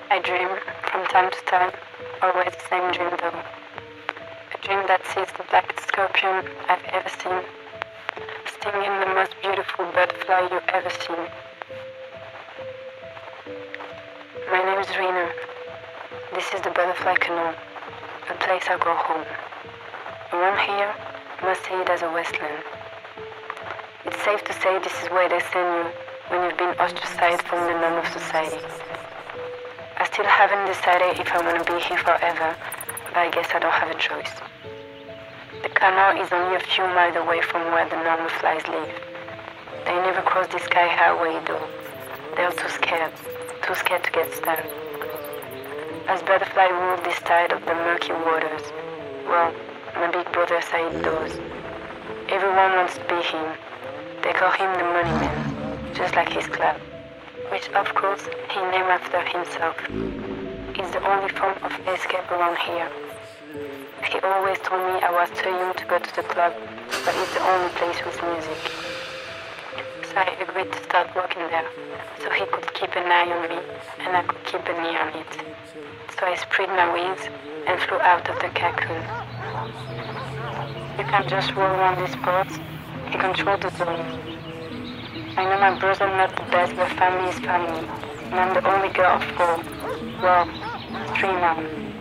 I dream from time to time, always the same dream though. A dream that sees the blackest scorpion I've ever seen, stinging the most beautiful butterfly you've ever seen. My name is Rena. This is the Butterfly Canal, a place I call home. Around here, you must see it as a wasteland. It's safe to say this is where they send you when you've been ostracized from the norm of society. I still haven't decided if I want to be here forever, but I guess I don't have a choice. The canal is only a few miles away from where the normal flies live. They never cross the sky highway though. They're too scared to get stung. As butterfly rule this tide of the murky waters, well, my big brother said it does. Everyone wants to be him. They call him the money man, just like his club, which of course he named after himself. It's the only form of escape around here. He always told me I was too young to go to the club, but it's the only place with music. So I agreed to start working there, so he could keep an eye on me and I could keep an ear on it. So I spread my wings and flew out of the cocoon. You can't just roll around these spots, he controls the zone. I know my brother not the best, but family is family, and I'm the only girl of 4. Well, 3 now.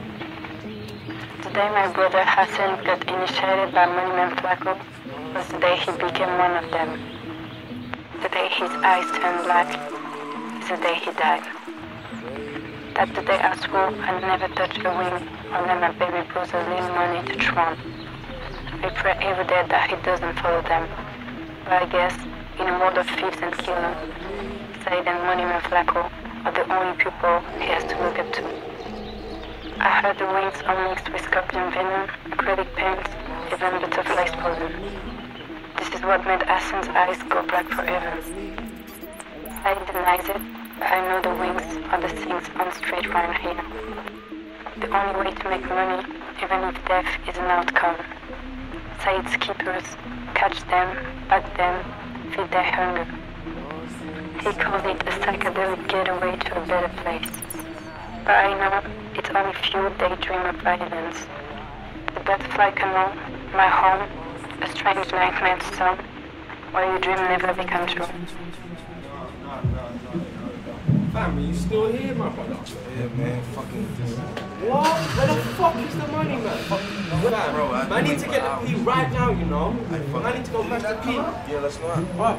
The day my brother Hassan got initiated by Moneyman Flacco was the day he became one of them. The day his eyes turned black is the day he died. That's the day I swore I'd never touch a wing or let my baby brother lose money to Trump. I pray every day that he doesn't follow them. But I guess, in a world of thieves and killers, Said and Moneyman Flacco are the only people he has to look up to. I heard the wings are mixed with scorpion venom, acrylic paints, even butterfly poison. This is what made Hassan's eyes go black forever. I denies it, but I know the wings are the things on the street around here. The only way to make money, even if death is an outcome. Said's keepers catch them, bag them, feed their hunger. He calls it a psychedelic getaway to a better place. But I know it's only fuel daydream of violence. The Butterfly Canal, my home, a strange nightmare to some, where your dream never becomes true. Fam, are you still here, my brother? Yeah, man, fucking. What? Where the fuck is the money, man? Fam, bro, I need to get the P right now, you know? I need to go back to P. Yeah, let's go out. What?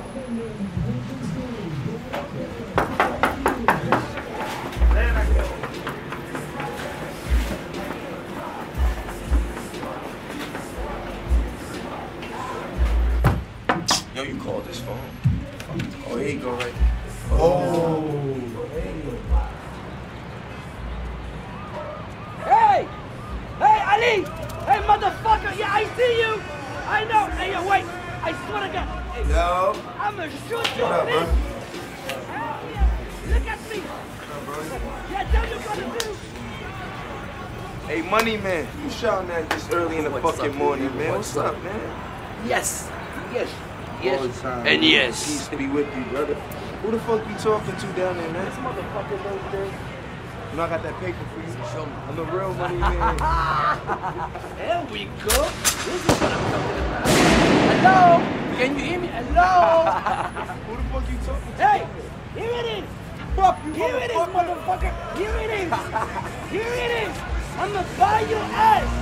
Yo, you called this phone. Oh, here you go, right? Hey! Hey, Ali! Hey, motherfucker! Yeah, I see you! I know! Hey, yo, wait! I swear to God! Hey, Yo. I'ma shoot you, What up, bro? Hell yeah! Look at me! Yeah, tell me what to do! Hey, Money Man, you shouting at this early in the fucking morning, man. What's up, man? Yes! Yes! All the time. And yes. Peace be with you, brother. Who the fuck you talking to down there, man? This motherfucker over there. You know I got that paper for you. I'm the real Money Man. There we go. This is what I'm talking about. Hello? Can you hear me? Hello? Who the fuck you talking to? Hey! Here it is! Fuck you, Here it is, motherfucker! Here it is! Here it is! I'ma buy your ass!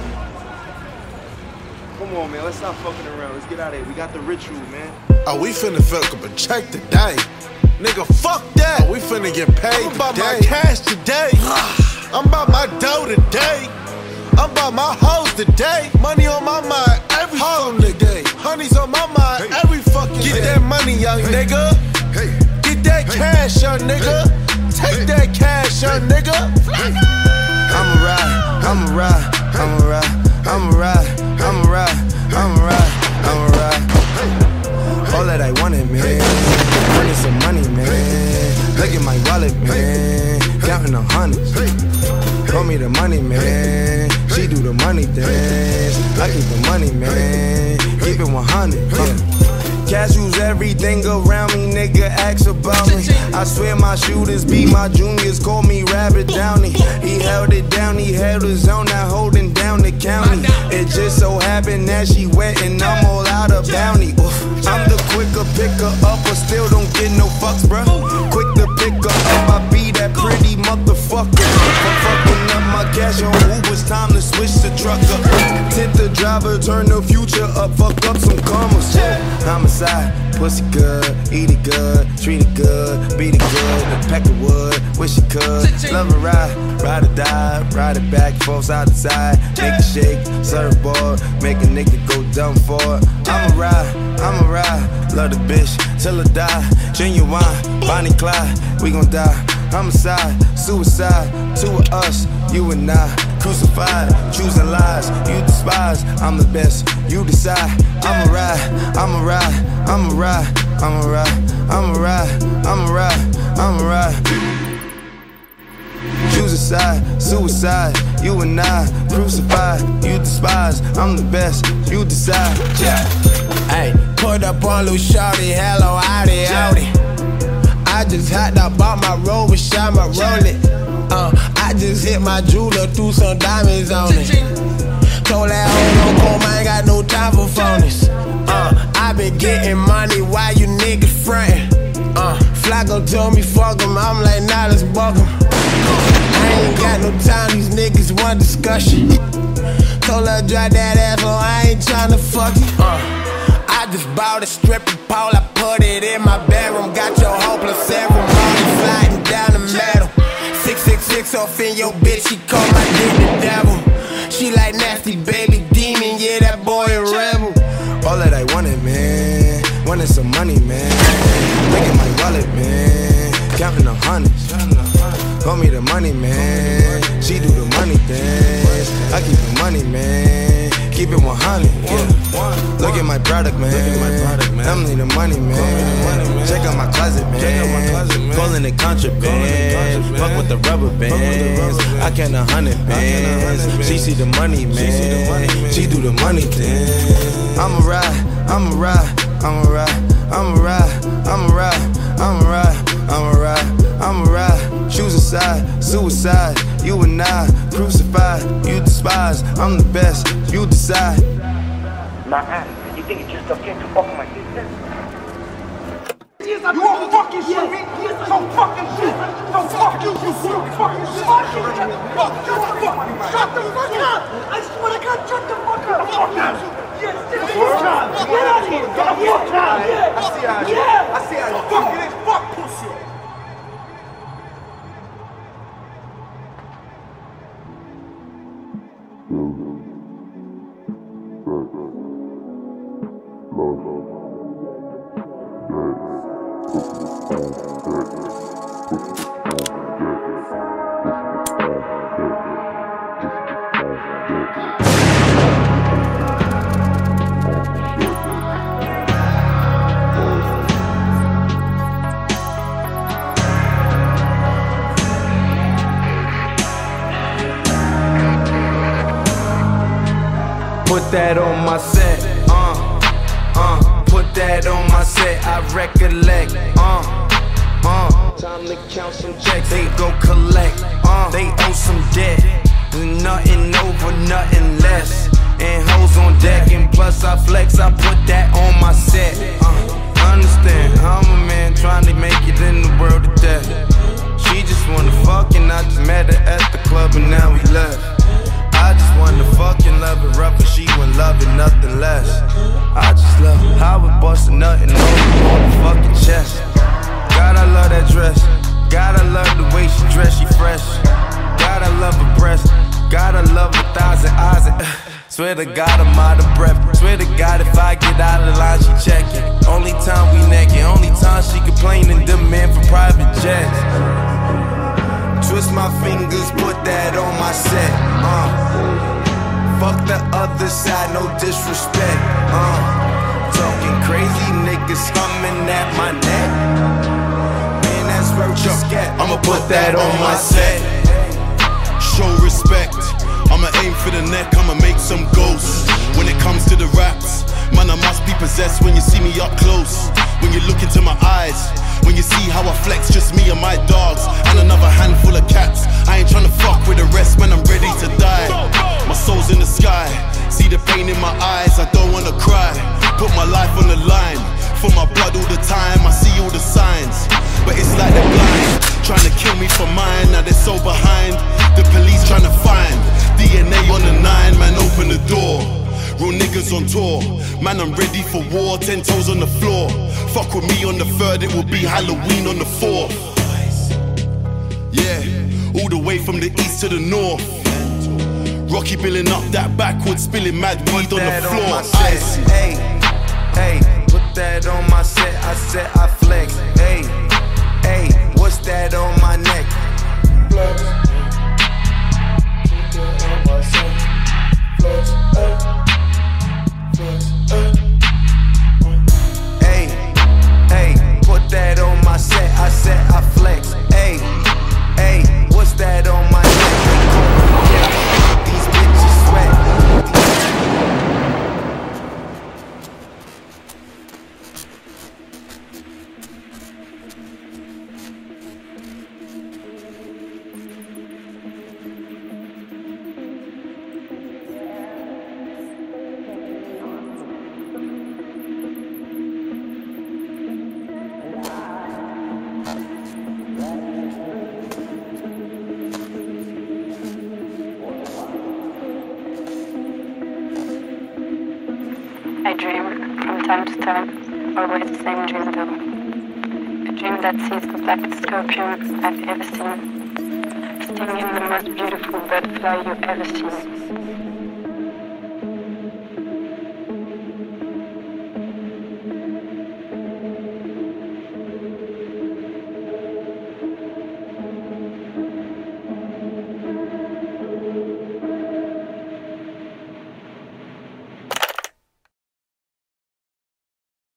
Come on, man. Let's stop fucking around. Let's get out of here. We got the ritual, man. Oh, we finna fuck up a check today. Nigga, fuck that. Oh, we finna get paid. I'm about my cash today. I'm about my dough today. I'm about my hoes today. Money on my mind every fucking day. Honey's on my mind every fucking day. Get that money, young nigga. Get that cash, young nigga. Take that cash, young nigga. I'ma ride, I'ma ride, I'ma ride, I'ma ride, I'ma ride, I'ma ride, I'ma ride. All that I wanted, man. Earning some money, man. Look at my wallet, man. Counting the hundreds. Call me the money, man. She do the money dance. I keep the money, man. Keep it 100, yeah. Casuals, everything around me, nigga, ask about me. I swear my shooters be my juniors, call me Rabbit Downey. He held it down, he held his own, now holding down the county. It just so happened that she wet and I'm all out of bounty. I'm the quicker picker up, but still don't get no fucks, bruh. Quick to pick her up, I be that pretty motherfucker. For fucking up my cash on Uber's time to switch the trucker. Tip the driver, turn the future up, fuck up some commas. Homicide, pussy good, eat it good, treat it good, beat it good, pack of wood, wish you could. Love a ride or die, ride it back, forth side to side, make it shake, surfboard, make a nigga go dumb for it. I'ma ride, love the bitch till I die. Genuine, Bonnie Clyde, we gon' die. Homicide, suicide, two of us, you and I. Crucified, choosing lies, you despise. I'm the best, you decide. I'ma ride. Choose a side, suicide, you and I. Crucified, you despise. I'm the best, you decide. Hey, put up on Lil Shorty, hello, howdy. I just hopped up on my Rover, shot my Rolex. I just hit my jeweler, threw some diamonds on it. Told that hoe no come, I ain't got no time for phonies. I been getting money while you niggas frontin'. Flacco told me fuck him, I'm like, nah, let's buck him. I ain't got no time, these niggas want discussion. Told her drop that ass, so I ain't tryna fuck you. I just bought a stripper pole, I put it in my bedroom. Got your hopeless ceremony sliding down the metal. 666 off in your bitch, she call my dick the devil. She like nasty baby demon, yeah, that boy a rebel. All that I wanted, man, wanted some money, man. Look at my wallet, man, counting the hundreds. Call me the money, man, she do the money things. I keep the money, man, keep it 100, yeah. Look at my product, man, I'm need the money, man. Check out my closet, man, calling it contraband. Fuck with the rubber bands, I count 100 bands. She see the money, man, she do the money thing. I'ma ride. Choose a side, suicide, you and I. Crucified, you despise. I'm the best, you decide. Nah, you think it's just okay to fuck my business? You won't fucking shoot me! Don't fucking shoot! Don't fuck you! You fucking fucking shut the fuck up! I swear to God, shut the fuck up! Fuck out! Yes, get out of here! Get the fuck out! Yeah! I see how you fucking is! Fuck pussy! Put that on my set, put that on my set, I recollect, time to count some checks, they go collect, they owe some debt, nothing over, nothing less, and hoes on deck, and plus I flex, I put that on my set, understand, I'm a man trying to make it in the world of death, she just wanna fuck and I just met her at the club and now we left. I just wanna fucking love it rough and she wouldn't love it nothing less. I just love how it bust a nut and on the fucking chest. God, I love that dress. God, I love the way she dress, she fresh. God, I love her breast. God, I love her thighs and eyes and swear to God I'm out of breath. Swear to God if I get out of line she checking. Only time we naked, only time she complaining, demand for private jets. Twist my fingers, put that on my set, fuck the other side, no disrespect, talking crazy niggas coming at my neck, man, that's where you scat. I'ma put that on my set, show respect, I'ma aim for the neck, I'ma make some ghosts. When it comes to the raps, Man, I must be possessed when you see me up close. When you look into my eyes, when you see how I flex, just me and my dogs, and another handful of cats. I ain't tryna fuck with the rest, man, I'm ready to die. My soul's in the sky, see the pain in my eyes, I don't wanna cry. Put my life on the line, for my blood all the time, I see all the signs. But it's like they're blind, trying to kill me for mine, now they're so behind. The police trying to find DNA on the 9, man, open the door. Real niggas on tour, man, I'm ready for war, 10 toes on the floor. Fuck with me on the 3rd, it will be Halloween on the 4th. Yeah, all the way from the east to the north. Rocky billing up that backwards, spilling mad weed on the floor. Ice. Hey, hey, put that on my set, I said I flex. Hey, hey, what's that on my neck? Flex. Put that on my set. Flex. Hey, hey, put that on my set, I said I flex. Hey, hey, what's that on my neck? These bitches sweat. I dream from time to time, always the same dream though. A dream that sees the blackest scorpion I've ever seen, stinging the most beautiful butterfly you've ever seen.